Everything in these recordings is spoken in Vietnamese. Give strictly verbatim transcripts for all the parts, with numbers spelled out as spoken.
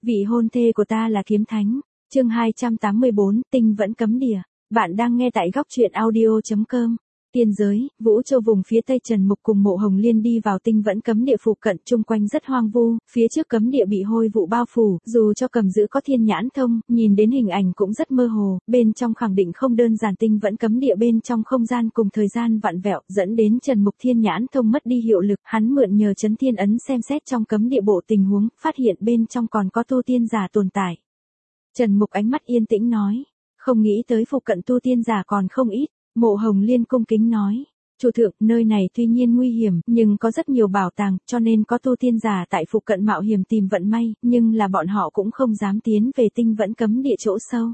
Vị hôn thê của ta là kiếm thánh. Chương hai trăm tám mươi bốn, tinh vẫn cấm địa. Bạn đang nghe tại góc truyện audio chấm com. Tiên giới, Vũ Châu vùng phía tây Trần Mục cùng Mộ Hồng Liên đi vào tinh vẫn cấm địa phụ cận, chung quanh rất hoang vu, phía trước cấm địa bị hôi vụ bao phủ, dù cho cầm giữ có thiên nhãn thông, nhìn đến hình ảnh cũng rất mơ hồ, bên trong khẳng định không đơn giản. Tinh vẫn cấm địa bên trong không gian cùng thời gian vặn vẹo, dẫn đến Trần Mục thiên nhãn thông mất đi hiệu lực, hắn mượn nhờ chấn thiên ấn xem xét trong cấm địa bộ tình huống, phát hiện bên trong còn có tu tiên giả tồn tại. Trần Mục ánh mắt yên tĩnh nói, không nghĩ tới phụ cận tu tiên giả còn không ít. Mộ Hồng Liên cung kính nói, chủ thượng, nơi này tuy nhiên nguy hiểm, nhưng có rất nhiều bảo tàng, cho nên có tu tiên giả tại phụ cận mạo hiểm tìm vận may, nhưng là bọn họ cũng không dám tiến về tinh vẫn cấm địa chỗ sâu.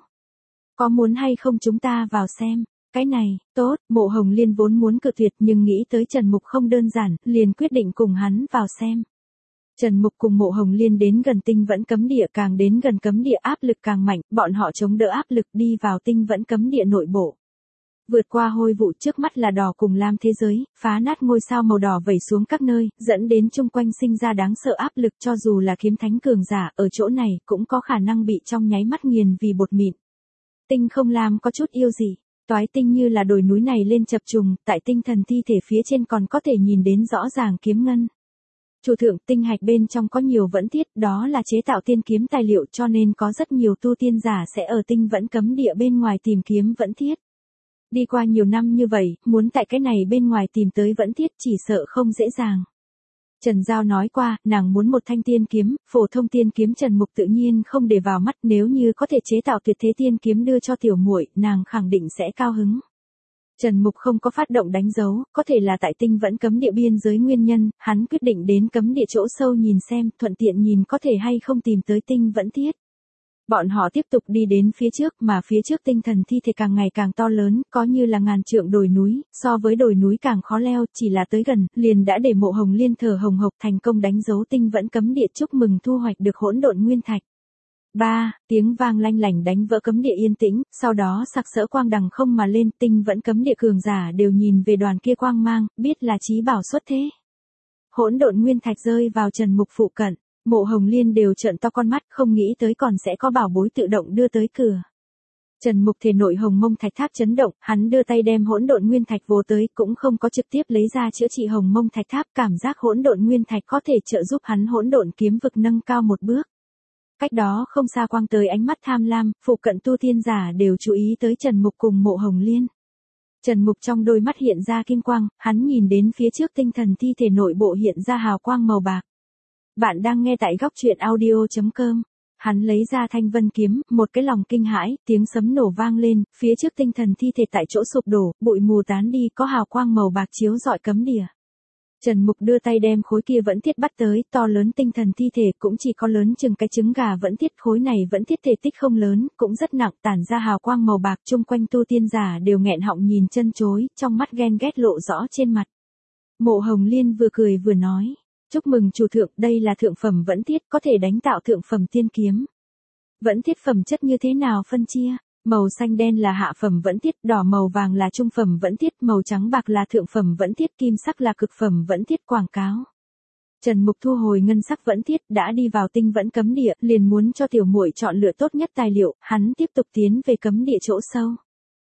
Có muốn hay không chúng ta vào xem? Cái này, tốt, Mộ Hồng Liên vốn muốn cự tuyệt nhưng nghĩ tới Trần Mục không đơn giản, liền quyết định cùng hắn vào xem. Trần Mục cùng Mộ Hồng Liên đến gần tinh vẫn cấm địa, càng đến gần cấm địa áp lực càng mạnh, bọn họ chống đỡ áp lực đi vào tinh vẫn cấm địa nội bộ. Vượt qua hôi vụ, trước mắt là đỏ cùng lam thế giới, phá nát ngôi sao màu đỏ vẩy xuống các nơi, dẫn đến chung quanh sinh ra đáng sợ áp lực, cho dù là kiếm thánh cường giả ở chỗ này cũng có khả năng bị trong nháy mắt nghiền vì bột mịn. Tinh không lam có chút yêu gì, toái tinh như là đồi núi này lên chập trùng, tại tinh thần thi thể phía trên còn có thể nhìn đến rõ ràng kiếm ngân. Chủ thượng, tinh hạch bên trong có nhiều vẫn thiết, đó là chế tạo tiên kiếm tài liệu, cho nên có rất nhiều tu tiên giả sẽ ở tinh vẫn cấm địa bên ngoài tìm kiếm vẫn thiết. Đi qua nhiều năm như vậy, muốn tại cái này bên ngoài tìm tới vẫn thiết chỉ sợ không dễ dàng. Trần Giao nói qua, nàng muốn một thanh tiên kiếm, phổ thông tiên kiếm Trần Mục tự nhiên không để vào mắt, nếu như có thể chế tạo tuyệt thế tiên kiếm đưa cho tiểu muội, nàng khẳng định sẽ cao hứng. Trần Mục không có phát động đánh dấu, có thể là tại tinh vẫn cấm địa biên giới nguyên nhân, hắn quyết định đến cấm địa chỗ sâu nhìn xem, thuận tiện nhìn có thể hay không tìm tới tinh vẫn thiết. Bọn họ tiếp tục đi đến phía trước, mà phía trước tinh thần thi thể càng ngày càng to lớn, có như là ngàn trượng đồi núi, so với đồi núi càng khó leo, chỉ là tới gần, liền đã để Mộ Hồng Liên thở hồng hộc, thành công đánh dấu tinh vẫn cấm địa, chúc mừng thu hoạch được hỗn độn nguyên thạch. Ba, tiếng vang lanh lảnh đánh vỡ cấm địa yên tĩnh, sau đó sặc sỡ quang đằng không mà lên, tinh vẫn cấm địa cường giả đều nhìn về đoàn kia quang mang, biết là chí bảo xuất thế. Hỗn độn nguyên thạch rơi vào Trần Mục phụ cận. Mộ Hồng Liên đều trợn to con mắt, không nghĩ tới còn sẽ có bảo bối tự động đưa tới cửa. Trần Mục thể nội hồng mông thạch tháp chấn động, hắn đưa tay đem hỗn độn nguyên thạch vồ tới, cũng không có trực tiếp lấy ra chữa trị hồng mông thạch tháp, cảm giác hỗn độn nguyên thạch có thể trợ giúp hắn hỗn độn kiếm vực nâng cao một bước. Cách đó không xa quang tới ánh mắt tham lam, phụ cận tu tiên giả đều chú ý tới Trần Mục cùng Mộ Hồng Liên. Trần Mục trong đôi mắt hiện ra kim quang, hắn nhìn đến phía trước tinh thần thi thể nội bộ hiện ra hào quang màu bạc. Bạn đang nghe tại góc truyện audio chấm com. Hắn lấy ra thanh vân kiếm, một cái lòng kinh hãi, tiếng sấm nổ vang lên, phía trước tinh thần thi thể tại chỗ sụp đổ, bụi mù tán đi, có hào quang màu bạc chiếu rọi cấm địa. Trần Mục đưa tay đem khối kia vẫn thiết bắt tới, to lớn tinh thần thi thể cũng chỉ có lớn chừng cái trứng gà vẫn thiết, khối này vẫn thiết thể tích không lớn, cũng rất nặng, tản ra hào quang màu bạc, chung quanh tu tiên giả đều nghẹn họng nhìn chân chối, trong mắt ghen ghét lộ rõ trên mặt. Mộ Hồng Liên vừa cười vừa nói. Chúc mừng chủ thượng, đây là thượng phẩm vẫn thiết, có thể đánh tạo thượng phẩm tiên kiếm. Vẫn thiết phẩm chất như thế nào phân chia? Màu xanh đen là hạ phẩm vẫn thiết, đỏ màu vàng là trung phẩm vẫn thiết, màu trắng bạc là thượng phẩm vẫn thiết, kim sắc là cực phẩm vẫn thiết. Quảng cáo. Trần Mục thu hồi ngân sắc vẫn thiết, đã đi vào tinh vẫn cấm địa, liền muốn cho tiểu muội chọn lựa tốt nhất tài liệu, hắn tiếp tục tiến về cấm địa chỗ sâu.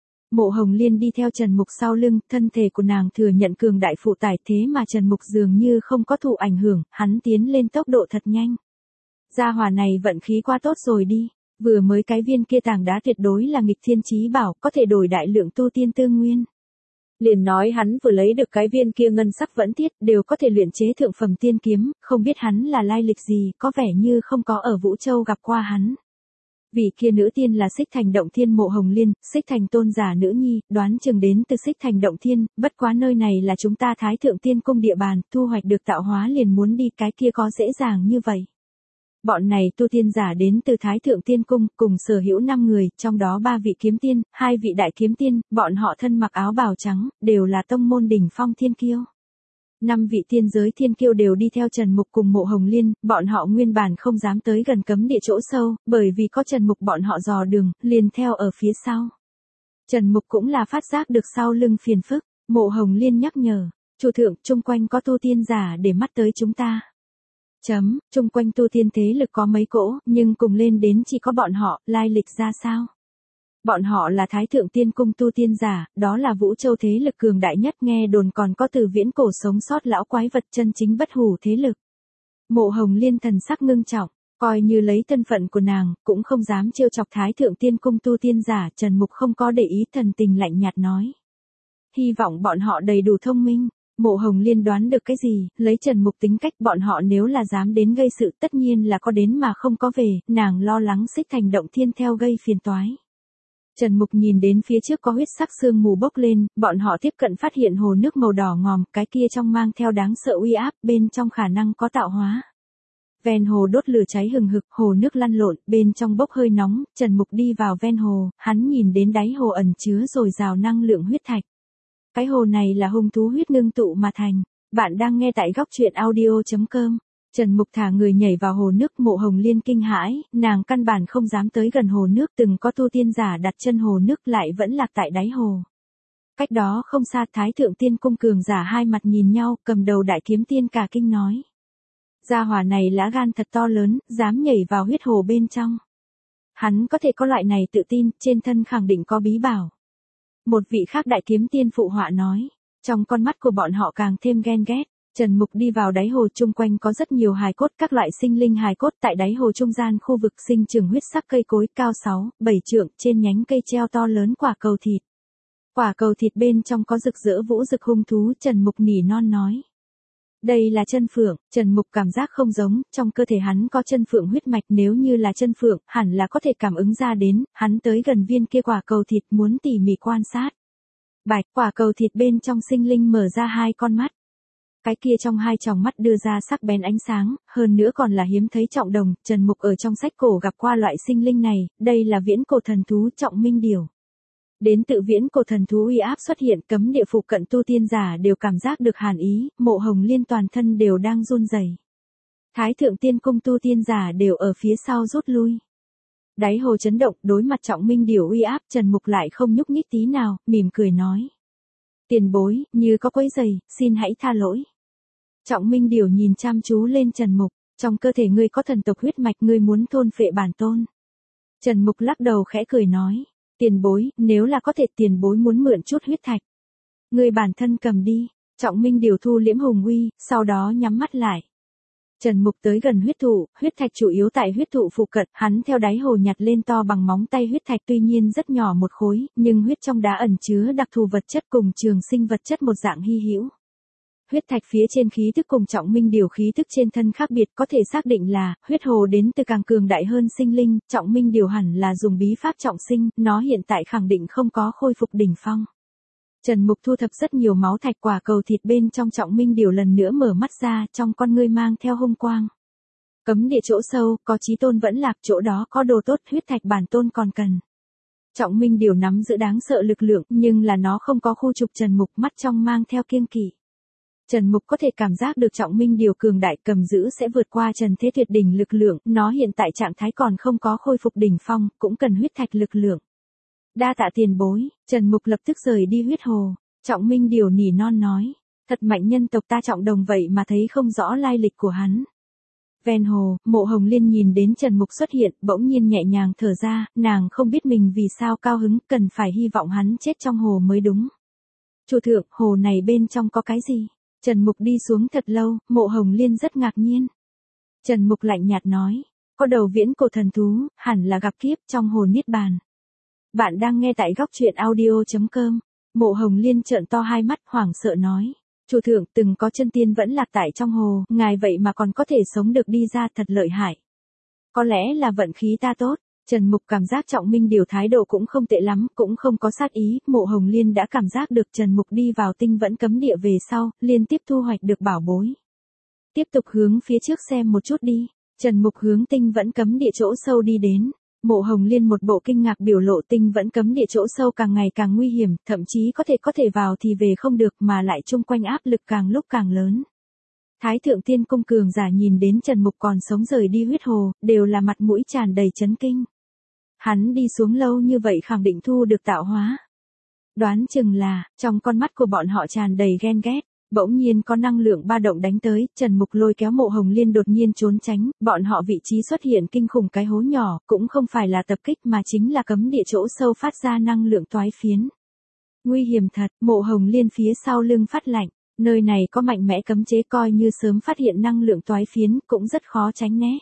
Mộ Hồng Liên đi theo Trần Mục sau lưng, thân thể của nàng thừa nhận cường đại phụ tải, thế mà Trần Mục dường như không có thụ ảnh hưởng, hắn tiến lên tốc độ thật nhanh. Gia hỏa này vận khí quá tốt rồi đi, vừa mới cái viên kia tảng đá tuyệt đối là nghịch thiên chí bảo, có thể đổi đại lượng tu tiên tư nguyên. Liền nói hắn vừa lấy được cái viên kia ngân sắc vẫn thiết, đều có thể luyện chế thượng phẩm tiên kiếm, không biết hắn là lai lịch gì, có vẻ như không có ở Vũ Châu gặp qua hắn. Vị kia nữ tiên là Xích Thành Động Thiên Mộ Hồng Liên, Xích Thành tôn giả nữ nhi, đoán chừng đến từ Xích Thành Động Thiên, bất quá nơi này là chúng ta Thái Thượng Tiên Cung địa bàn, thu hoạch được tạo hóa liền muốn đi, cái kia có dễ dàng như vậy. Bọn này tu tiên giả đến từ Thái Thượng Tiên Cung, cùng sở hữu năm người, trong đó ba vị kiếm tiên, hai vị đại kiếm tiên, bọn họ thân mặc áo bào trắng, đều là tông môn đỉnh phong thiên kiêu. Năm vị tiên giới thiên kiêu đều đi theo Trần Mục cùng Mộ Hồng Liên, bọn họ nguyên bản không dám tới gần cấm địa chỗ sâu, bởi vì có Trần Mục bọn họ dò đường, liền theo ở phía sau. Trần Mục cũng là phát giác được sau lưng phiền phức, Mộ Hồng Liên nhắc nhở, chủ thượng, chung quanh có tu tiên giả để mắt tới chúng ta. Chấm, chung quanh tu tiên thế lực có mấy cỗ, nhưng cùng lên đến chỉ có bọn họ, lai lịch ra sao? Bọn họ là Thái Thượng Tiên Cung tu tiên giả, đó là Vũ Châu thế lực cường đại nhất, nghe đồn còn có từ viễn cổ sống sót lão quái vật chân chính bất hủ thế lực. Mộ Hồng Liên thần sắc ngưng trọng, coi như lấy thân phận của nàng, cũng không dám trêu chọc Thái Thượng Tiên Cung tu tiên giả. Trần Mục không có để ý, thần tình lạnh nhạt nói. Hy vọng bọn họ đầy đủ thông minh. Mộ Hồng Liên đoán được cái gì, lấy Trần Mục tính cách, bọn họ nếu là dám đến gây sự tất nhiên là có đến mà không có về, nàng lo lắng Xích Thành Động Thiên theo gây phiền toái. Trần Mục nhìn đến phía trước có huyết sắc sương mù bốc lên, bọn họ tiếp cận phát hiện hồ nước màu đỏ ngòm, cái kia trong mang theo đáng sợ uy áp, bên trong khả năng có tạo hóa. Ven hồ đốt lửa cháy hừng hực, hồ nước lăn lộn, bên trong bốc hơi nóng, Trần Mục đi vào ven hồ, hắn nhìn đến đáy hồ ẩn chứa dồi dào năng lượng huyết thạch. Cái hồ này là hung thú huyết ngưng tụ mà thành. Bạn đang nghe tại góc truyện audio chấm com. Trần Mục thả người nhảy vào hồ nước. Mộ Hồng Liên kinh hãi, nàng căn bản không dám tới gần hồ nước, từng có tu tiên giả đặt chân hồ nước lại vẫn lạc tại đáy hồ. Cách đó không xa, Thái Thượng Tiên Cung cường giả hai mặt nhìn nhau, cầm đầu đại kiếm tiên cả kinh nói. Gia hỏa này lá gan thật to lớn, dám nhảy vào huyết hồ bên trong. Hắn có thể có loại này tự tin, trên thân khẳng định có bí bảo. Một vị khác đại kiếm tiên phụ họa nói, trong con mắt của bọn họ càng thêm ghen ghét. Trần Mục đi vào đáy hồ, chung quanh có rất nhiều hài cốt, các loại sinh linh hài cốt. Tại đáy hồ trung gian khu vực sinh trưởng huyết sắc cây cối cao sáu, bảy trượng, trên nhánh cây treo to lớn quả cầu thịt. Quả cầu thịt bên trong có rực rỡ vũ rực hung thú. Trần Mục nỉ non nói. Đây là chân phượng. Trần Mục cảm giác không giống, trong cơ thể hắn có chân phượng huyết mạch, nếu như là chân phượng, hẳn là có thể cảm ứng ra đến. Hắn tới gần viên kia quả cầu thịt muốn tỉ mỉ quan sát. Bạch, quả cầu thịt bên trong sinh linh mở ra hai con mắt. Cái kia trong hai tròng mắt đưa ra sắc bén ánh sáng, hơn nữa còn là hiếm thấy trọng đồng. Trần Mục ở trong sách cổ gặp qua loại sinh linh này, đây là viễn cổ thần thú Trọng Minh Điểu. Đến tự viễn cổ thần thú uy áp xuất hiện, cấm địa phụ cận tu tiên giả đều cảm giác được hàn ý, Mộ Hồng Liên toàn thân đều đang run rẩy. Thái Thượng Tiên Cung tu tiên giả đều ở phía sau rút lui. Đáy hồ chấn động, đối mặt Trọng Minh Điểu uy áp, Trần Mục lại không nhúc nhích tí nào, mỉm cười nói. Tiền bối, như có quấy rầy, xin hãy tha lỗi. Trọng Minh Điểu nhìn chăm chú lên Trần Mục, trong cơ thể ngươi có thần tộc huyết mạch, ngươi muốn thôn phệ bản tôn. Trần Mục lắc đầu khẽ cười nói. Tiền bối, nếu là có thể, tiền bối muốn mượn chút huyết thạch. Ngươi bản thân cầm đi. Trọng Minh Điểu thu liễm hùng uy, sau đó nhắm mắt lại. Trần Mục tới gần huyết thụ, huyết thạch chủ yếu tại huyết thụ phụ cận, hắn theo đáy hồ nhặt lên to bằng móng tay huyết thạch, tuy nhiên rất nhỏ một khối, nhưng huyết trong đá ẩn chứa đặc thù vật chất cùng trường sinh vật chất một dạng hy hữu. Huyết thạch phía trên khí thức cùng Trọng Minh Điểu khí thức trên thân khác biệt, có thể xác định là huyết hồ đến từ càng cường đại hơn sinh linh. Trọng Minh Điểu hẳn là dùng bí pháp trọng sinh, nó hiện tại khẳng định không có khôi phục đỉnh phong. Trần Mục thu thập rất nhiều máu thạch, quả cầu thịt bên trong Trọng Minh Điểu lần nữa mở mắt ra, trong con ngươi mang theo hung quang. Cấm địa chỗ sâu, có chí tôn vẫn lạc, chỗ đó có đồ tốt, huyết thạch bản tôn còn cần. Trọng Minh Điểu nắm giữ đáng sợ lực lượng, nhưng là nó không có khu trục Trần Mục, mắt trong mang theo kiêng kỵ. Trần Mục có thể cảm giác được Trọng Minh Điểu cường đại, cầm giữ sẽ vượt qua Trần Thế Tuyệt đỉnh lực lượng, nó hiện tại trạng thái còn không có khôi phục đỉnh phong, cũng cần huyết thạch lực lượng. Đa tạ tiền bối. Trần Mục lập tức rời đi huyết hồ. Trọng Minh Điểu nỉ non nói, thật mạnh nhân tộc ta Trọng Đồng vậy mà thấy không rõ lai lịch của hắn. Ven hồ, Mộ Hồng Liên nhìn đến Trần Mục xuất hiện, bỗng nhiên nhẹ nhàng thở ra, nàng không biết mình vì sao cao hứng, cần phải hy vọng hắn chết trong hồ mới đúng. Chủ thượng, hồ này bên trong có cái gì? Trần Mục đi xuống thật lâu, Mộ Hồng Liên rất ngạc nhiên. Trần Mục lạnh nhạt nói, có đầu viễn cổ thần thú, hẳn là gặp kiếp trong hồ niết bàn. Bạn đang nghe tại góc truyện audio chấm com. Mộ Hồng Liên trợn to hai mắt, hoảng sợ nói, chủ thượng, từng có chân tiên vẫn lạc tại trong hồ, ngài vậy mà còn có thể sống được đi ra, thật lợi hại. Có lẽ là vận khí ta tốt. Trần Mục cảm giác Trọng Minh Điểu thái độ cũng không tệ lắm, cũng không có sát ý. Mộ Hồng Liên đã cảm giác được Trần Mục đi vào tinh vẫn cấm địa về sau, liên tiếp thu hoạch được bảo bối. Tiếp tục hướng phía trước xem một chút đi. Trần Mục hướng tinh vẫn cấm địa chỗ sâu đi đến. Mộ Hồng Liên một bộ kinh ngạc biểu lộ, tinh vẫn cấm địa chỗ sâu càng ngày càng nguy hiểm, thậm chí có thể có thể vào thì về không được, mà lại chung quanh áp lực càng lúc càng lớn. Thái Thượng Tiên Cung cường giả nhìn đến Trần Mục còn sống rời đi huyết hồ, đều là mặt mũi tràn đầy chấn kinh. Hắn đi xuống lâu như vậy khẳng định thu được tạo hóa. Đoán chừng là, trong con mắt của bọn họ tràn đầy ghen ghét. Bỗng nhiên có năng lượng ba động đánh tới, Trần Mục lôi kéo Mộ Hồng Liên đột nhiên trốn tránh, bọn họ vị trí xuất hiện kinh khủng cái hố nhỏ, cũng không phải là tập kích mà chính là cấm địa chỗ sâu phát ra năng lượng toái phiến. Nguy hiểm thật, Mộ Hồng Liên phía sau lưng phát lạnh, nơi này có mạnh mẽ cấm chế, coi như sớm phát hiện năng lượng toái phiến cũng rất khó tránh né.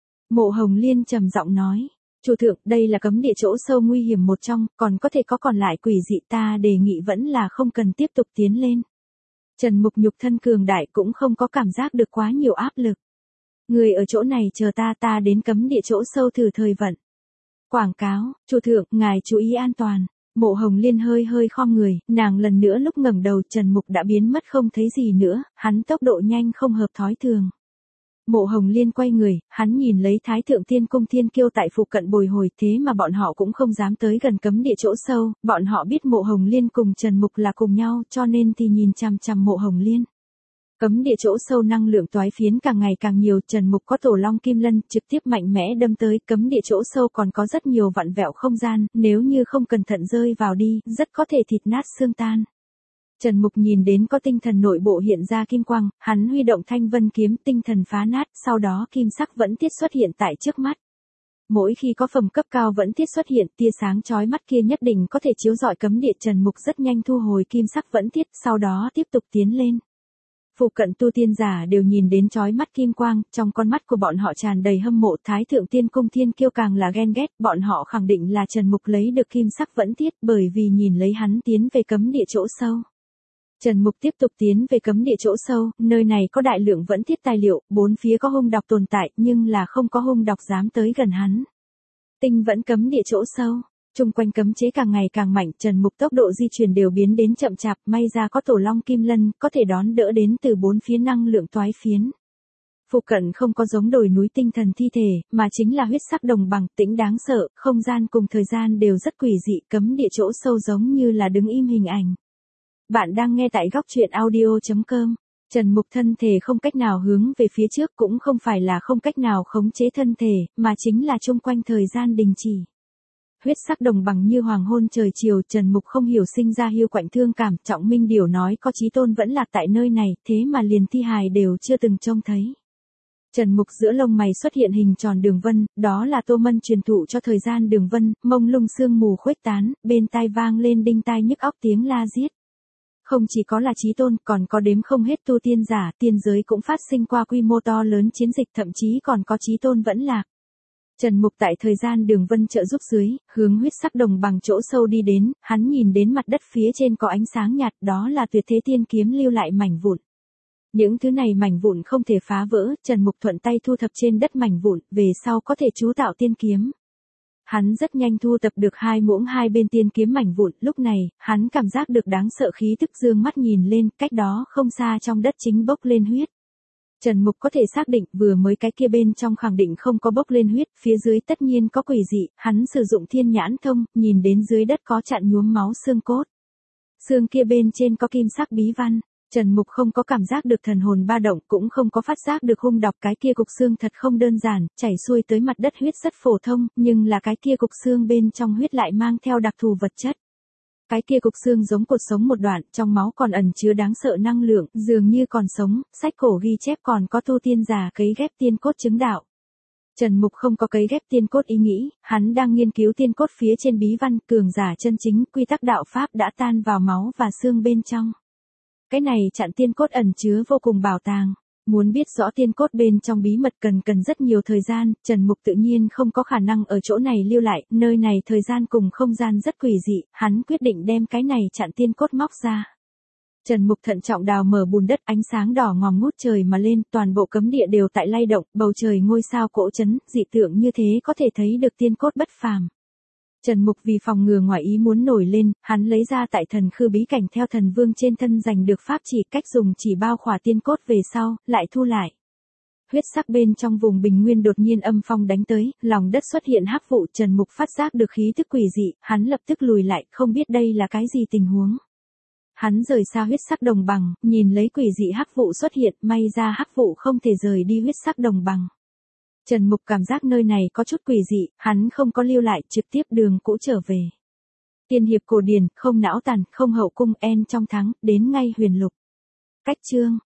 Mộ Hồng Liên trầm giọng nói, chủ thượng, đây là cấm địa chỗ sâu nguy hiểm một trong, còn có thể có còn lại quỷ dị, ta đề nghị vẫn là không cần tiếp tục tiến lên. Trần Mục nhục thân cường đại cũng không có cảm giác được quá nhiều áp lực. Người ở chỗ này chờ ta, ta đến cấm địa chỗ sâu thử thời vận. Quảng cáo, chủ thượng, ngài chú ý an toàn. Mộ Hồng Liên hơi hơi khom người, nàng lần nữa lúc ngẩng đầu, Trần Mục đã biến mất không thấy gì nữa, hắn tốc độ nhanh không hợp thói thường. Mộ Hồng Liên quay người, hắn nhìn lấy Thái Thượng Tiên Cung Thiên Kiêu tại phụ cận bồi hồi, thế mà bọn họ cũng không dám tới gần cấm địa chỗ sâu, bọn họ biết Mộ Hồng Liên cùng Trần Mục là cùng nhau, cho nên thì nhìn chằm chằm Mộ Hồng Liên. Cấm địa chỗ sâu năng lượng toái phiến càng ngày càng nhiều, Trần Mục có Tổ Long Kim Lân trực tiếp mạnh mẽ đâm tới, cấm địa chỗ sâu còn có rất nhiều vặn vẹo không gian, nếu như không cẩn thận rơi vào đi, rất có thể thịt nát xương tan. Trần Mục nhìn đến có tinh thần nội bộ hiện ra kim quang, hắn huy động Thanh Vân kiếm, tinh thần phá nát, sau đó kim sắc vẫn tiết xuất hiện tại trước mắt. Mỗi khi có phẩm cấp cao vẫn tiết xuất hiện, tia sáng chói mắt kia nhất định có thể chiếu rọi cấm địa. Trần Mục rất nhanh thu hồi kim sắc vẫn tiết, sau đó tiếp tục tiến lên. Phụ cận tu tiên giả đều nhìn đến chói mắt kim quang, trong con mắt của bọn họ tràn đầy hâm mộ. Thái Thượng Tiên Cung Thiên Kiêu càng là ghen ghét, bọn họ khẳng định là Trần Mục lấy được kim sắc vẫn tiết, bởi vì nhìn lấy hắn tiến về cấm địa chỗ sâu. Trần Mục tiếp tục tiến về cấm địa chỗ sâu, nơi này có đại lượng vẫn thiết tài liệu, bốn phía có hung độc tồn tại, nhưng là không có hung độc dám tới gần hắn. Tinh vẫn cấm địa chỗ sâu, chung quanh cấm chế càng ngày càng mạnh, Trần Mục tốc độ di chuyển đều biến đến chậm chạp, may ra có Tổ Long Kim Lân, có thể đón đỡ đến từ bốn phía năng lượng toái phiến. Phụ cận không có giống đồi núi tinh thần thi thể, mà chính là huyết sắc đồng bằng, tĩnh đáng sợ, không gian cùng thời gian đều rất quỷ dị, cấm địa chỗ sâu giống như là đứng im hình ảnh. Bạn đang nghe tại góc truyện audio chấm com. Trần Mục thân thể không cách nào hướng về phía trước, cũng không phải là không cách nào khống chế thân thể, mà chính là chung quanh thời gian đình chỉ. Huyết sắc đồng bằng như hoàng hôn trời chiều, Trần Mục không hiểu sinh ra hiu quạnh thương cảm, Trọng Minh Điểu nói có chí tôn vẫn lạc tại nơi này, thế mà liền thi hài đều chưa từng trông thấy. Trần Mục giữa lông mày xuất hiện hình tròn đường vân, đó là Tô Mân truyền thụ cho thời gian đường vân, mông lung sương mù khuếch tán, bên tai vang lên đinh tai nhức óc tiếng la giết. Không chỉ có là chí tôn, còn có đếm không hết tu tiên giả, tiên giới cũng phát sinh qua quy mô to lớn chiến dịch, thậm chí còn có chí tôn vẫn lạc. Trần Mục tại thời gian đường vân trợ giúp dưới, hướng huyết sắc đồng bằng chỗ sâu đi đến, hắn nhìn đến mặt đất phía trên có ánh sáng nhạt, đó là Tuyệt Thế Tiên kiếm lưu lại mảnh vụn. Những thứ này mảnh vụn không thể phá vỡ, Trần Mục thuận tay thu thập trên đất mảnh vụn, về sau có thể chú tạo tiên kiếm. Hắn rất nhanh thu tập được hai muỗng hai bên tiên kiếm mảnh vụn, lúc này, hắn cảm giác được đáng sợ khí tức, dương mắt nhìn lên, cách đó không xa trong đất chính bốc lên huyết. Trần Mục có thể xác định vừa mới cái kia bên trong khẳng định không có bốc lên huyết, phía dưới tất nhiên có quỷ dị, hắn sử dụng thiên nhãn thông, nhìn đến dưới đất có chặn nhuốm máu xương cốt. Xương kia bên trên có kim sắc bí văn. Trần Mục không có cảm giác được thần hồn ba động, cũng không có phát giác được hung độc, cái kia cục xương thật không đơn giản, chảy xuôi tới mặt đất huyết rất phổ thông, nhưng là cái kia cục xương bên trong huyết lại mang theo đặc thù vật chất. Cái kia cục xương giống cột sống một đoạn, trong máu còn ẩn chứa đáng sợ năng lượng, dường như còn sống, sách cổ ghi chép còn có tu tiên giả cấy ghép tiên cốt chứng đạo. Trần Mục không có cấy ghép tiên cốt ý nghĩ, hắn đang nghiên cứu tiên cốt phía trên bí văn, cường giả chân chính, quy tắc đạo pháp đã tan vào máu và xương bên trong. Cái này chặn tiên cốt ẩn chứa vô cùng bảo tàng. Muốn biết rõ tiên cốt bên trong bí mật cần cần rất nhiều thời gian, Trần Mục tự nhiên không có khả năng ở chỗ này lưu lại, nơi này thời gian cùng không gian rất quỷ dị, hắn quyết định đem cái này chặn tiên cốt móc ra. Trần Mục thận trọng đào mở bùn đất, ánh sáng đỏ ngòm ngút trời mà lên, toàn bộ cấm địa đều tại lay động, bầu trời ngôi sao cỗ chấn, dị tượng như thế có thể thấy được tiên cốt bất phàm. Trần Mục vì phòng ngừa ngoài ý muốn nổi lên, hắn lấy ra tại thần khư bí cảnh theo thần vương trên thân giành được pháp chỉ, cách dùng chỉ bao khỏa tiên cốt về sau, lại thu lại. Huyết sắc bên trong vùng bình nguyên đột nhiên âm phong đánh tới, lòng đất xuất hiện hắc vụ, Trần Mục phát giác được khí tức quỷ dị, hắn lập tức lùi lại, không biết đây là cái gì tình huống. Hắn rời xa huyết sắc đồng bằng, nhìn lấy quỷ dị hắc vụ xuất hiện, may ra hắc vụ không thể rời đi huyết sắc đồng bằng. Trần Mục cảm giác nơi này có chút quỷ dị, hắn không có lưu lại, trực tiếp đường cũ trở về. Tiên hiệp cổ điển, không não tàn, không hậu cung, en trong thắng, đến ngay huyền lục. Cách chương